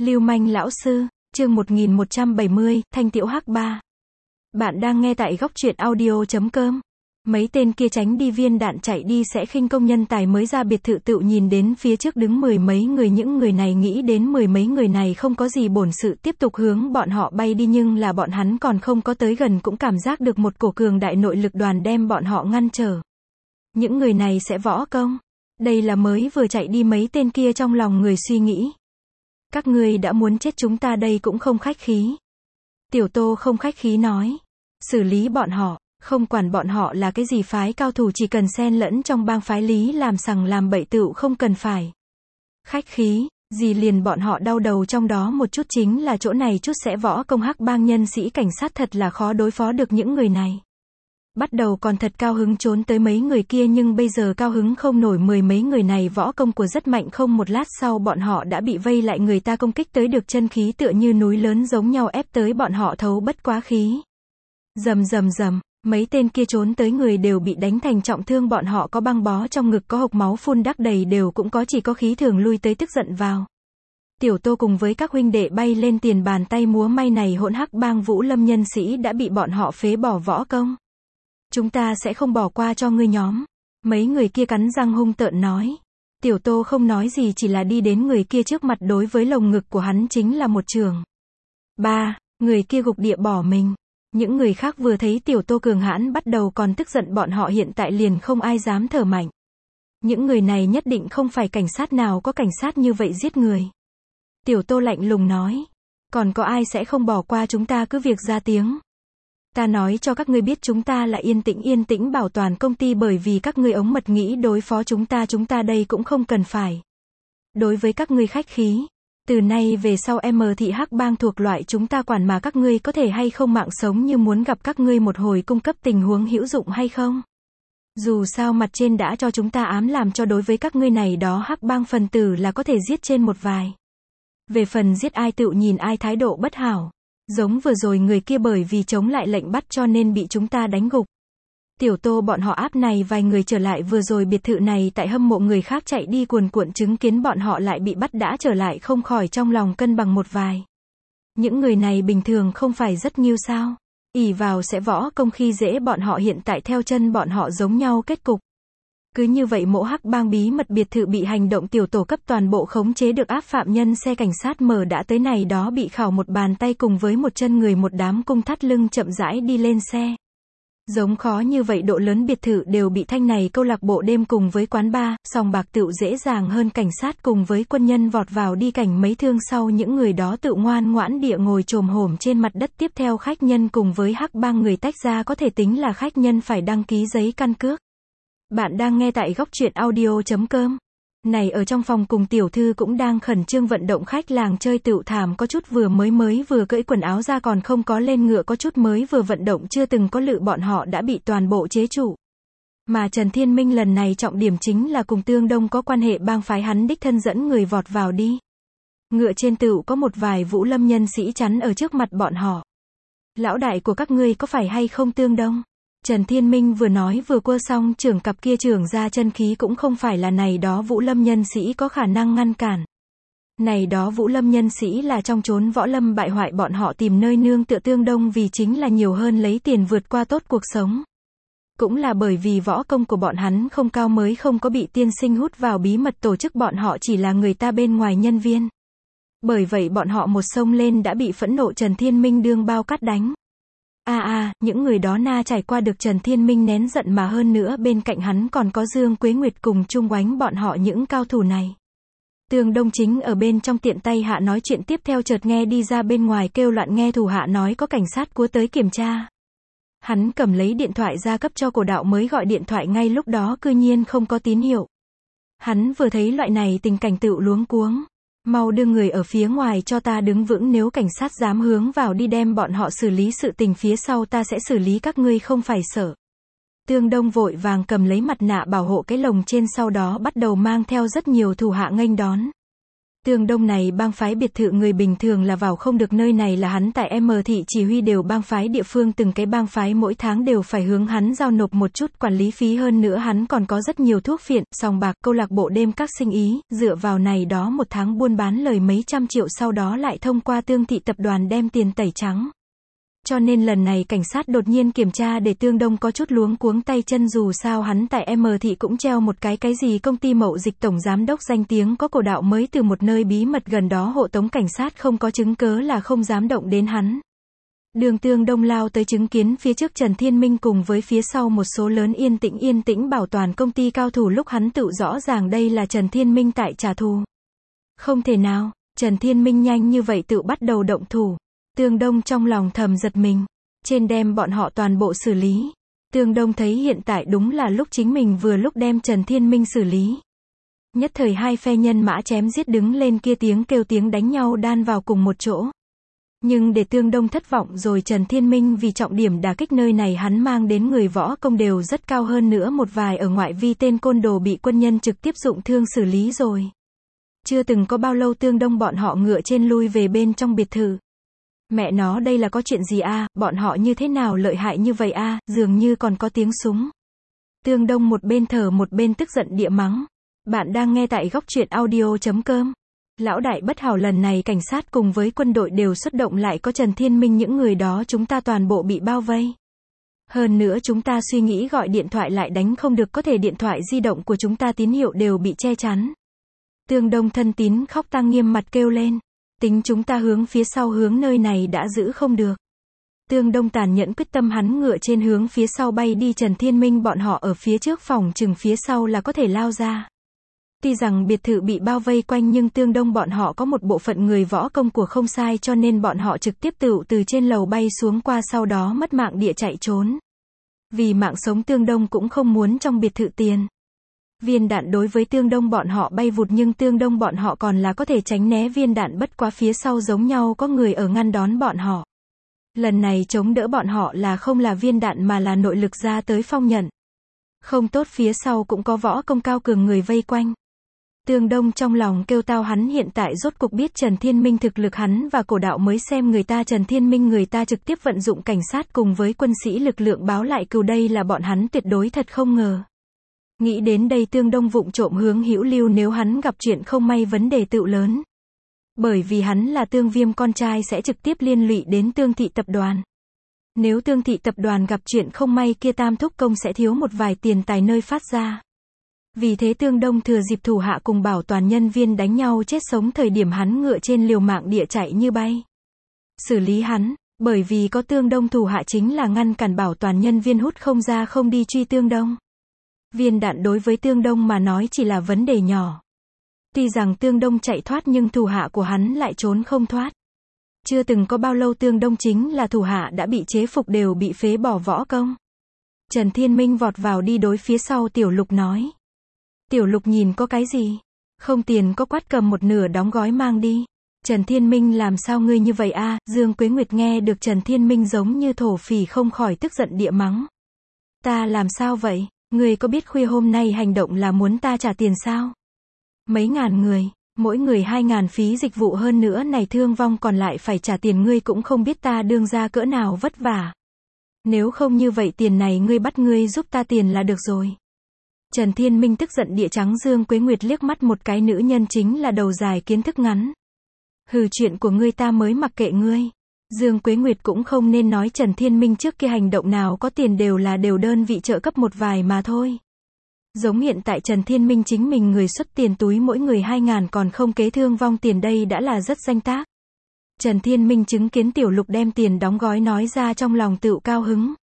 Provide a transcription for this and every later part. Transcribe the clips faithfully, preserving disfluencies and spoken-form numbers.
Lưu manh lão sư, chương một nghìn một trăm bảy mươi, Thanh Tiểu Hắc ba. Bạn đang nghe tại góc truyện audio chấm com. Mấy tên kia tránh đi viên đạn chạy đi sẽ khinh công nhân tài mới ra biệt thự tự nhìn đến phía trước đứng mười mấy người, những người này nghĩ đến mười mấy người này không có gì bổn sự tiếp tục hướng bọn họ bay đi, nhưng là bọn hắn còn không có tới gần cũng cảm giác được một cổ cường đại nội lực đoàn đem bọn họ ngăn trở. Những người này sẽ võ công. Đây là mới vừa chạy đi mấy tên kia trong lòng người suy nghĩ. Các ngươi đã muốn chết chúng ta đây cũng không khách khí. Tiểu Tô không khách khí nói. Xử lý bọn họ, không quản bọn họ là cái gì phái cao thủ, chỉ cần xen lẫn trong bang phái lý làm sằng làm bậy tựu không cần phải khách khí, gì liền bọn họ đau đầu trong đó một chút chính là chỗ này chút sẽ võ công hắc bang nhân sĩ cảnh sát thật là khó đối phó được những người này. Bắt đầu còn thật cao hứng trốn tới mấy người kia, nhưng bây giờ cao hứng không nổi, mười mấy người này võ công của rất mạnh, không một lát sau bọn họ đã bị vây lại, người ta công kích tới được chân khí tựa như núi lớn giống nhau ép tới bọn họ thấu bất quá khí. Rầm rầm rầm, mấy tên kia trốn tới người đều bị đánh thành trọng thương, bọn họ có băng bó trong ngực, có hộc máu phun đắc đầy đều cũng có chỉ có khí thường lui tới tức giận vào. Tiểu Tô cùng với các huynh đệ bay lên tiền bàn tay múa may, này hỗn hắc bang Vũ Lâm nhân sĩ đã bị bọn họ phế bỏ võ công. Chúng ta sẽ không bỏ qua cho ngươi nhóm. Mấy người kia cắn răng hung tợn nói. Tiểu Tô không nói gì, chỉ là đi đến người kia trước mặt, đối với lồng ngực của hắn chính là một chưởng. Ba, người kia gục địa bỏ mình. Những người khác vừa thấy Tiểu Tô cường hãn bắt đầu còn tức giận, bọn họ hiện tại liền không ai dám thở mạnh. Những người này nhất định không phải cảnh sát, nào có cảnh sát như vậy giết người. Tiểu Tô lạnh lùng nói. Còn có ai sẽ không bỏ qua chúng ta, cứ việc ra tiếng. Ta nói cho các ngươi biết, chúng ta là yên tĩnh yên tĩnh bảo toàn công ty, bởi vì các ngươi ống mật nghĩ đối phó chúng ta, chúng ta đây cũng không cần phải đối với các ngươi khách khí. Từ nay về sau em thị hắc bang thuộc loại chúng ta quản, mà các ngươi có thể hay không mạng sống, như muốn gặp các ngươi một hồi cung cấp tình huống hữu dụng hay không. Dù sao mặt trên đã cho chúng ta ám làm cho đối với các ngươi này đó hắc bang phần tử là có thể giết trên một vài. Về phần giết ai tự nhìn ai thái độ bất hảo. Giống vừa rồi người kia bởi vì chống lại lệnh bắt cho nên bị chúng ta đánh gục. Tiểu Tô bọn họ áp này vài người trở lại vừa rồi biệt thự này, tại hâm mộ người khác chạy đi cuồn cuộn, chứng kiến bọn họ lại bị bắt đã trở lại, không khỏi trong lòng cân bằng một vài. Những người này bình thường không phải rất nghiêu sao? Ỷ vào sẽ võ công khi dễ bọn họ, hiện tại theo chân bọn họ giống nhau kết cục. Cứ như vậy mộ hắc bang bí mật biệt thự bị hành động tiểu tổ cấp toàn bộ khống chế được, áp phạm nhân xe cảnh sát mở đã tới, này đó bị khảo một bàn tay cùng với một chân người, một đám cung thắt lưng chậm rãi đi lên xe. Giống khó như vậy độ lớn biệt thự đều bị thanh này câu lạc bộ đêm cùng với quán bar, sòng bạc tựu dễ dàng hơn cảnh sát cùng với quân nhân vọt vào đi cảnh mấy thương sau, những người đó tự ngoan ngoãn địa ngồi chồm hổm trên mặt đất. Tiếp theo khách nhân cùng với hắc bang người tách ra, có thể tính là khách nhân phải đăng ký giấy căn cước. Bạn đang nghe tại góc truyện audio chấm com. Này ở trong phòng cùng tiểu thư cũng đang khẩn trương vận động, khách làng chơi tựu thảm, có chút vừa mới mới vừa cởi quần áo ra còn không có lên ngựa, có chút mới vừa vận động chưa từng có lự, bọn họ đã bị toàn bộ chế trụ. Mà Trần Thiên Minh lần này trọng điểm chính là cùng Tương Đông có quan hệ bang phái, hắn đích thân dẫn người vọt vào đi. Ngựa trên tựu có một vài Vũ Lâm nhân sĩ chắn ở trước mặt bọn họ. Lão đại của các ngươi có phải hay không Tương Đông? Trần Thiên Minh vừa nói vừa quơ xong trưởng, cặp kia trưởng ra chân khí cũng không phải là này đó Vũ Lâm nhân sĩ có khả năng ngăn cản. Này đó Vũ Lâm nhân sĩ là trong chốn võ lâm bại hoại, bọn họ tìm nơi nương tựa Tương Đông vì chính là nhiều hơn lấy tiền vượt qua tốt cuộc sống. Cũng là bởi vì võ công của bọn hắn không cao mới không có bị tiên sinh hút vào bí mật tổ chức, bọn họ chỉ là người ta bên ngoài nhân viên. Bởi vậy bọn họ một xông lên đã bị phẫn nộ Trần Thiên Minh đương bao cắt đánh. A à, a, à, những người đó na trải qua được Trần Thiên Minh nén giận, mà hơn nữa bên cạnh hắn còn có Dương Quế Nguyệt cùng Trung Oánh bọn họ những cao thủ này. Tương Đông chính ở bên trong tiện tay hạ nói chuyện, tiếp theo chợt nghe đi ra bên ngoài kêu loạn, nghe thủ hạ nói có cảnh sát cua tới kiểm tra. Hắn cầm lấy điện thoại ra cấp cho cổ đạo mới gọi điện thoại, ngay lúc đó cư nhiên không có tín hiệu. Hắn vừa thấy loại này tình cảnh tựu luống cuống. Mau đưa người ở phía ngoài cho ta đứng vững, nếu cảnh sát dám hướng vào đi đem bọn họ xử lý, sự tình phía sau ta sẽ xử lý các ngươi, không phải sợ. Tương Đông vội vàng cầm lấy mặt nạ bảo hộ cái lồng trên, sau đó bắt đầu mang theo rất nhiều thủ hạ nghênh đón. Tương Đông này bang phái biệt thự người bình thường là vào không được, nơi này là hắn tại M thị chỉ huy đều bang phái địa phương, từng cái bang phái mỗi tháng đều phải hướng hắn giao nộp một chút quản lý phí, hơn nữa hắn còn có rất nhiều thuốc phiện, sòng bạc, câu lạc bộ đêm các sinh ý, dựa vào này đó một tháng buôn bán lời mấy trăm triệu, sau đó lại thông qua Tương thị tập đoàn đem tiền tẩy trắng. Cho nên lần này cảnh sát đột nhiên kiểm tra để Tương Đông có chút luống cuống tay chân, dù sao hắn tại M thị cũng treo một cái cái gì công ty mậu dịch tổng giám đốc danh tiếng có cổ đạo mới từ một nơi bí mật gần đó hộ tống, cảnh sát không có chứng cớ là không dám động đến hắn. Đường Tương Đông lao tới chứng kiến phía trước Trần Thiên Minh cùng với phía sau một số lớn yên tĩnh yên tĩnh bảo toàn công ty cao thủ, lúc hắn tự rõ ràng đây là Trần Thiên Minh tại trả thù. Không thể nào, Trần Thiên Minh nhanh như vậy tự bắt đầu động thủ. Tương Đông trong lòng thầm giật mình, trên đem bọn họ toàn bộ xử lý. Tương Đông thấy hiện tại đúng là lúc chính mình vừa lúc đem Trần Thiên Minh xử lý. Nhất thời hai phe nhân mã chém giết đứng lên, kia tiếng kêu tiếng đánh nhau đan vào cùng một chỗ. Nhưng để Tương Đông thất vọng rồi, Trần Thiên Minh vì trọng điểm đả kích nơi này hắn mang đến người võ công đều rất cao, hơn nữa một vài ở ngoại vi tên côn đồ bị quân nhân trực tiếp dụng thương xử lý rồi. Chưa từng có bao lâu Tương Đông bọn họ ngựa trên lui về bên trong biệt thự. Mẹ nó, đây là có chuyện gì a, bọn họ như thế nào lợi hại như vậy a, dường như còn có tiếng súng. Tương Đông một bên thở một bên tức giận địa mắng. Bạn đang nghe tại góc truyện audio chấm com. Lão đại bất hảo, lần này cảnh sát cùng với quân đội đều xuất động, lại có Trần Thiên Minh, những người đó chúng ta toàn bộ bị bao vây. Hơn nữa chúng ta suy nghĩ gọi điện thoại lại đánh không được, có thể điện thoại di động của chúng ta tín hiệu đều bị che chắn. Tương Đông thân tín khóc tang nghiêm mặt kêu lên. Tính chúng ta hướng phía sau hướng nơi này đã giữ không được. Tương Đông tàn nhẫn quyết tâm, hắn ngựa trên hướng phía sau bay đi, Trần Thiên Minh bọn họ ở phía trước phòng chừng phía sau là có thể lao ra. Tuy rằng biệt thự bị bao vây quanh nhưng Tương Đông bọn họ có một bộ phận người võ công của không sai, cho nên bọn họ trực tiếp tự từ trên lầu bay xuống qua, sau đó mất mạng địa chạy trốn. Vì mạng sống Tương Đông cũng không muốn trong biệt thự tiền. Viên đạn đối với Tương Đông bọn họ bay vụt, nhưng Tương Đông bọn họ còn là có thể tránh né viên đạn, bất quá phía sau giống nhau có người ở ngăn đón bọn họ. Lần này chống đỡ bọn họ là không là viên đạn mà là nội lực ra tới phong nhận. Không tốt, phía sau cũng có võ công cao cường người vây quanh. Tương Đông trong lòng kêu tao, hắn hiện tại rốt cục biết Trần Thiên Minh thực lực, hắn và cổ đạo mới xem người ta Trần Thiên Minh người ta trực tiếp vận dụng cảnh sát cùng với quân sĩ lực lượng báo lại cừu, đây là bọn hắn tuyệt đối thật không ngờ. Nghĩ đến đây Tương Đông vụng trộm hướng hữu lưu, nếu hắn gặp chuyện không may vấn đề tựu lớn. Bởi vì hắn là Tương Viêm con trai sẽ trực tiếp liên lụy đến Tương thị tập đoàn. Nếu Tương thị tập đoàn gặp chuyện không may kia Tam Thúc Công sẽ thiếu một vài tiền tài nơi phát ra. Vì thế Tương Đông thừa dịp thủ hạ cùng bảo toàn nhân viên đánh nhau chết sống thời điểm, hắn ngựa trên liều mạng địa chạy như bay. Xử lý hắn, bởi vì có Tương Đông thủ hạ chính là ngăn cản bảo toàn nhân viên hút không ra không đi truy Tương Đông. Viên đạn đối với Tương Đông mà nói chỉ là vấn đề nhỏ. Tuy rằng Tương Đông chạy thoát nhưng thủ hạ của hắn lại trốn không thoát. Chưa từng có bao lâu Tương Đông chính là thủ hạ đã bị chế phục, đều bị phế bỏ võ công. Trần Thiên Minh vọt vào đi đối phía sau Tiểu Lục nói. Tiểu Lục nhìn có cái gì? Không tiền có quát, cầm một nửa đóng gói mang đi. Trần Thiên Minh làm sao ngươi như vậy a? Dương Quế Nguyệt nghe được Trần Thiên Minh giống như thổ phỉ không khỏi tức giận địa mắng. Ta làm sao vậy? Ngươi có biết khuya hôm nay hành động là muốn ta trả tiền sao? Mấy ngàn người, mỗi người hai ngàn phí dịch vụ, hơn nữa này thương vong còn lại phải trả tiền, ngươi cũng không biết ta đương ra cỡ nào vất vả. Nếu không như vậy tiền này ngươi bắt ngươi giúp ta tiền là được rồi. Trần Thiên Minh tức giận địa trắng Dương Quế Nguyệt liếc mắt một cái, nữ nhân chính là đầu dài kiến thức ngắn. Hừ, chuyện của ngươi ta mới mặc kệ ngươi. Dương Quế Nguyệt cũng không nên nói Trần Thiên Minh trước kia hành động nào có tiền đều là đều đơn vị trợ cấp một vài mà thôi. Giống hiện tại Trần Thiên Minh chính mình người xuất tiền túi mỗi người hai ngàn còn không kế thương vong tiền, đây đã là rất danh tác. Trần Thiên Minh chứng kiến Tiểu Lục đem tiền đóng gói nói ra trong lòng tựu cao hứng.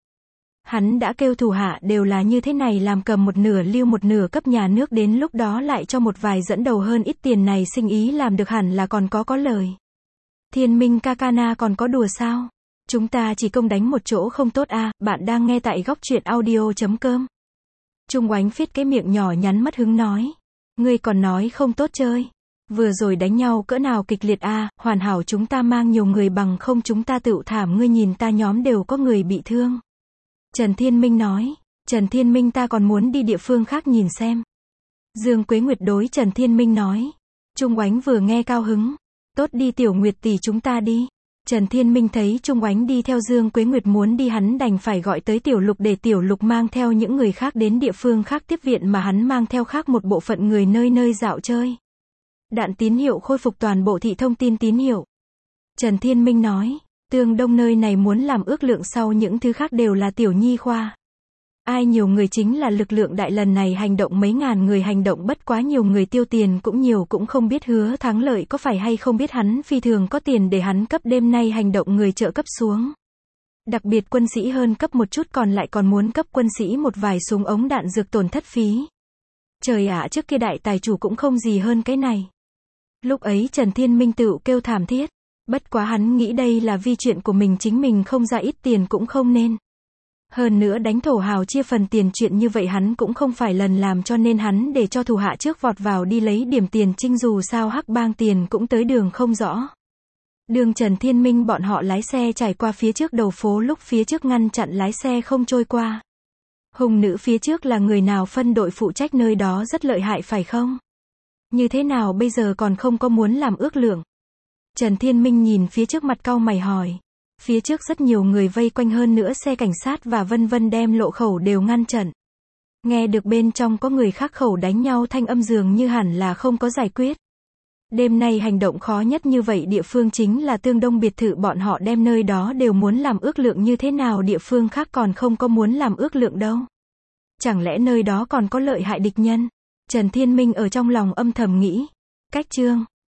Hắn đã kêu thủ hạ đều là như thế này làm, cầm một nửa lưu một nửa cấp nhà nước, đến lúc đó lại cho một vài dẫn đầu hơn ít tiền, này sinh ý làm được hẳn là còn có có lời. Thiên Minh ca ca na còn có đùa sao? Chúng ta chỉ công đánh một chỗ không tốt a. Bạn đang nghe tại góc truyện audio chấm com. Trung Oánh Phiết cái miệng nhỏ nhắn mất hứng nói. Ngươi còn nói không tốt chơi. Vừa rồi đánh nhau cỡ nào kịch liệt a, hoàn hảo chúng ta mang nhiều người, bằng không chúng ta tựu thảm, ngươi nhìn ta nhóm đều có người bị thương. Trần Thiên Minh nói. Trần Thiên Minh ta còn muốn đi địa phương khác nhìn xem. Dương Quế Nguyệt đối Trần Thiên Minh nói. Trung Oánh vừa nghe cao hứng. Tốt đi Tiểu Nguyệt tỷ, chúng ta đi. Trần Thiên Minh thấy Trung Oánh đi theo Dương Quế Nguyệt muốn đi, hắn đành phải gọi tới Tiểu Lục để Tiểu Lục mang theo những người khác đến địa phương khác tiếp viện, mà hắn mang theo khác một bộ phận người nơi nơi dạo chơi. Đạn tín hiệu khôi phục toàn bộ thị thông tin tín hiệu. Trần Thiên Minh nói, Tương Đông nơi này muốn làm ước lượng sau những thứ khác đều là tiểu nhi khoa. Ai nhiều người chính là lực lượng đại, lần này hành động mấy ngàn người hành động bất quá nhiều người, tiêu tiền cũng nhiều, cũng không biết Hứa Thắng Lợi có phải hay không biết hắn phi thường có tiền để hắn cấp đêm nay hành động người trợ cấp xuống. Đặc biệt quân sĩ hơn cấp một chút, còn lại còn muốn cấp quân sĩ một vài súng ống đạn dược tổn thất phí. Trời ạ, trước kia đại tài chủ cũng không gì hơn cái này. Lúc ấy Trần Thiên Minh tự kêu thảm thiết. Bất quá hắn nghĩ đây là vi chuyện của mình, chính mình không ra ít tiền cũng không nên. Hơn nữa đánh thổ hào chia phần tiền chuyện như vậy hắn cũng không phải lần làm, cho nên hắn để cho thủ hạ trước vọt vào đi lấy điểm tiền trinh, dù sao hắc bang tiền cũng tới đường không rõ. Đường Trần Thiên Minh bọn họ lái xe trải qua phía trước đầu phố, lúc phía trước ngăn chặn lái xe không trôi qua. Hùng nữ phía trước là người nào, phân đội phụ trách nơi đó rất lợi hại phải không? Như thế nào bây giờ còn không có muốn làm ước lượng? Trần Thiên Minh nhìn phía trước mặt cau mày hỏi. Phía trước rất nhiều người vây quanh, hơn nữa xe cảnh sát và vân vân đem lộ khẩu đều ngăn chặn. Nghe được bên trong có người khác khẩu đánh nhau thanh âm, dường như hẳn là không có giải quyết. Đêm nay hành động khó nhất như vậy địa phương chính là Tương Đông biệt thự, bọn họ đem nơi đó đều muốn làm ước lượng, như thế nào địa phương khác còn không có muốn làm ước lượng đâu? Chẳng lẽ nơi đó còn có lợi hại địch nhân? Trần Thiên Minh ở trong lòng âm thầm nghĩ. Cách chương